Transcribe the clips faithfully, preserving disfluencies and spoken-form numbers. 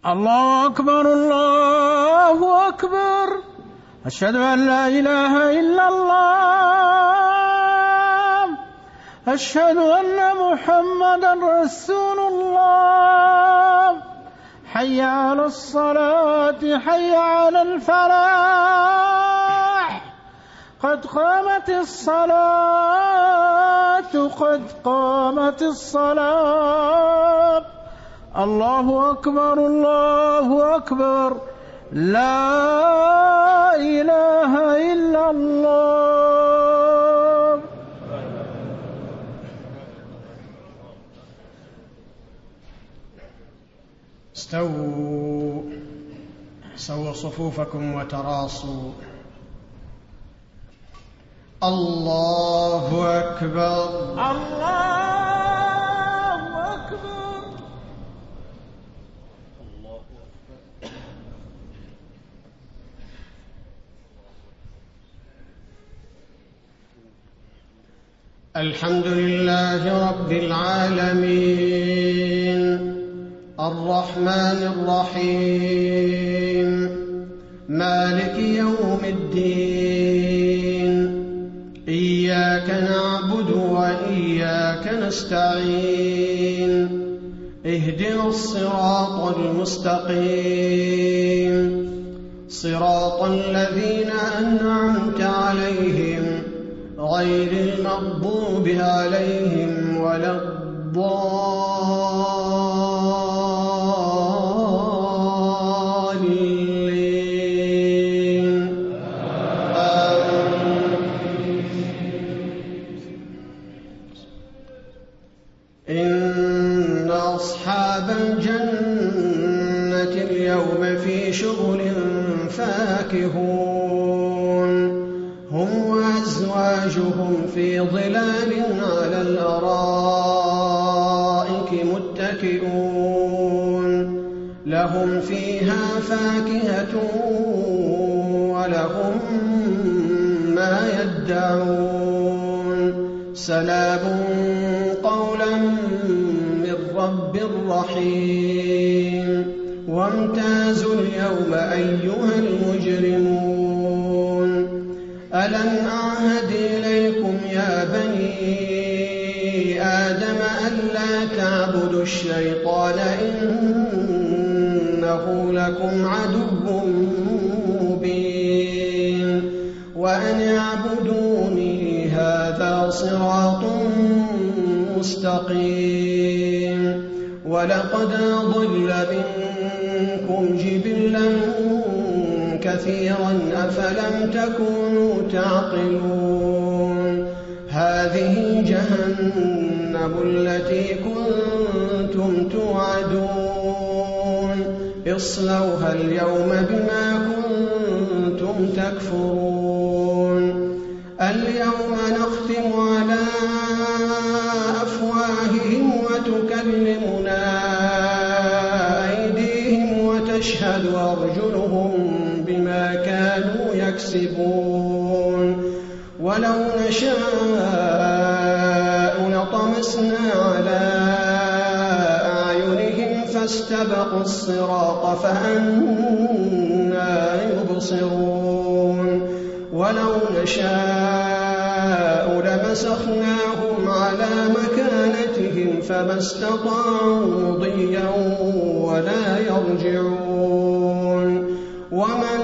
الله أكبر الله أكبر. أشهد أن لا إله إلا الله. أشهد أن محمدا رسول الله. حي على الصلاة حي على الفلاح. قد قامت الصلاة قد قامت الصلاة. الله أكبر الله أكبر. لا إله إلا الله. استووا سووا صفوفكم وتراصوا. الله أكبر الله أكبر. الحمد لله رب العالمين الرحمن الرحيم مالك يوم الدين. إياك نعبد وإياك نستعين. اهدنا الصراط المستقيم صراط الذين أنعمت عليهم غير المغضوب عليهم ولا الضالين. إن أصحاب الجنة اليوم في شغل فاكهون هم وأزواجهم في ظلال على الأرائك متكئون. لهم فيها فاكهة ولهم ما يدعون. سلام قولا من رب رحيم. وامتازوا اليوم أيها المجرمون. ألم أعهد إليكم يا بني آدم ألا تعبدوا الشيطان إنه لكم عدو مبين. وأن اعبدوني هذا صراط مستقيم. ولقد أضل منكم جبلا كثيرا أفلم تكونوا تعقلون. هذه جهنم التي كنتم توعدون. اصلوها اليوم بما كنتم تكفرون. اليوم نختم على أفواههم وتكلمنا أيديهم وتشهد أرجلهم بما كانوا يكسبون. ولو نشاء لطمسنا على أعينهم فاستبقوا الصراط فأنى يبصرون. ولو نشاء لمسخناهم على مكانتهم فما استطاعوا مضيا ولا يرجعون. ومن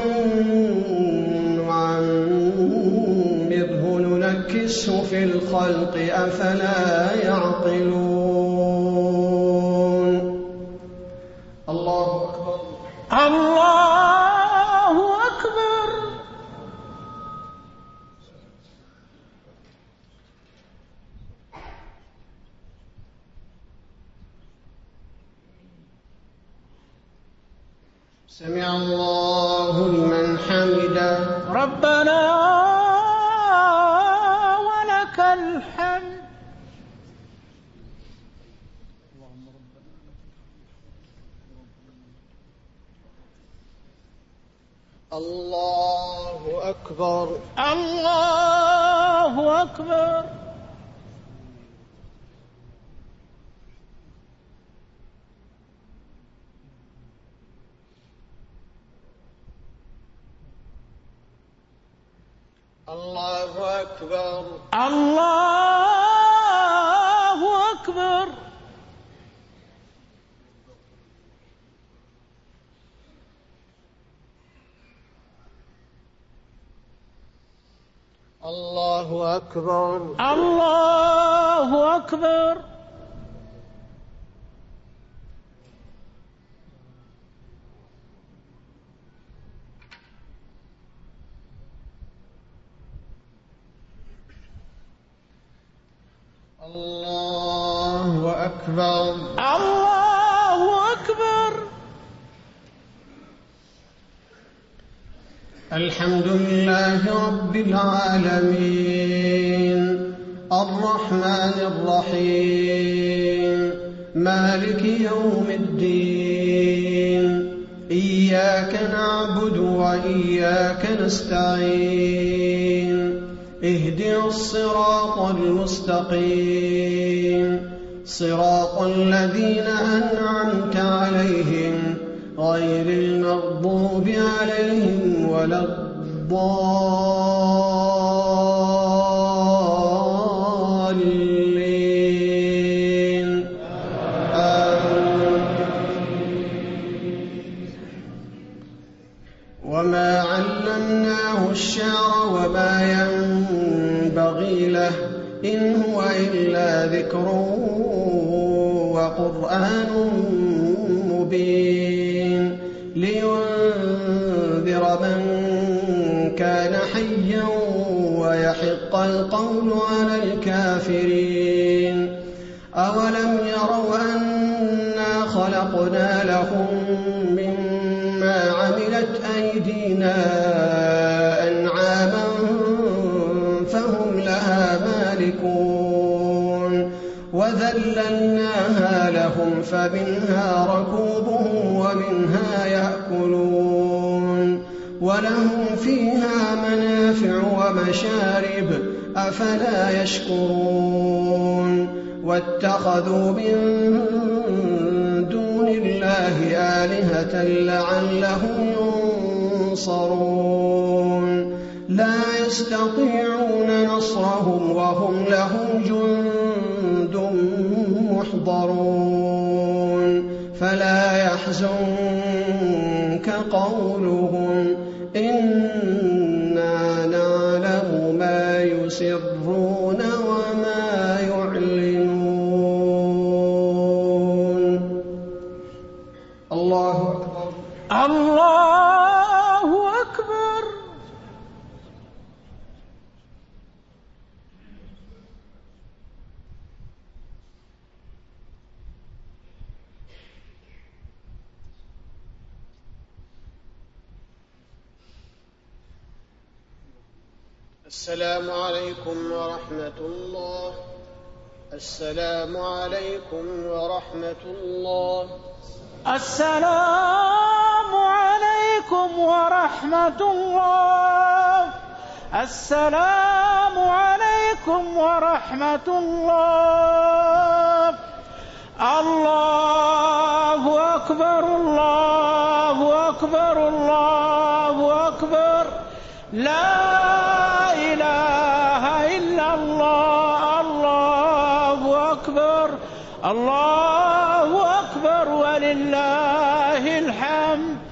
نعمره ننكسه في الخلق أفلا يعقلون. الله أكبر الله أكبر. سمع الله لمن حمده. ربنا ولك الحمد. الله أكبر الله أكبر. الله أكبر. الله أكبر. الله أكبر. الله أكبر. الله أكبر. الله أكبر. الحمد لله رب العالمين الرحمن الرحيم مالك يوم الدين إياك نعبد وإياك نستعين اهدنا الصراط المستقيم صراط الذين أنعمت عليهم غير المغضوب عليهم ولا الضالين آمين. وما علمناه الشعر وما ينبغي له إن هو إلا ذكر وقرآن مبين لينذر من كان حيا ويحق القول على الكافرين. أولم يروا أنا خلقنا لهم مما عملت أيدينا أنعاما فهم لها مالكون وذللناها لهم فمنها ركوبهم ومنها يأكلون ولهم فيها منافع ومشارب أفلا يشكرون. واتخذوا من دون الله آلهة لعلهم ينصرون لا يستطيعون نصرهم وهم لهم جند محضرون. فلا يحزنك قولهم إنا نعلم ما يسرون وما يعلنون. الله أكبر. الله أكبر. السلام عليكم ورحمة الله. السلام عليكم ورحمة الله. السلام عليكم ورحمة الله. السلام عليكم ورحمة الله. الله أكبر. الله أكبر. الله أكبر. لا إله إلا الله. الله أكبر. الله أكبر ولله الحمد.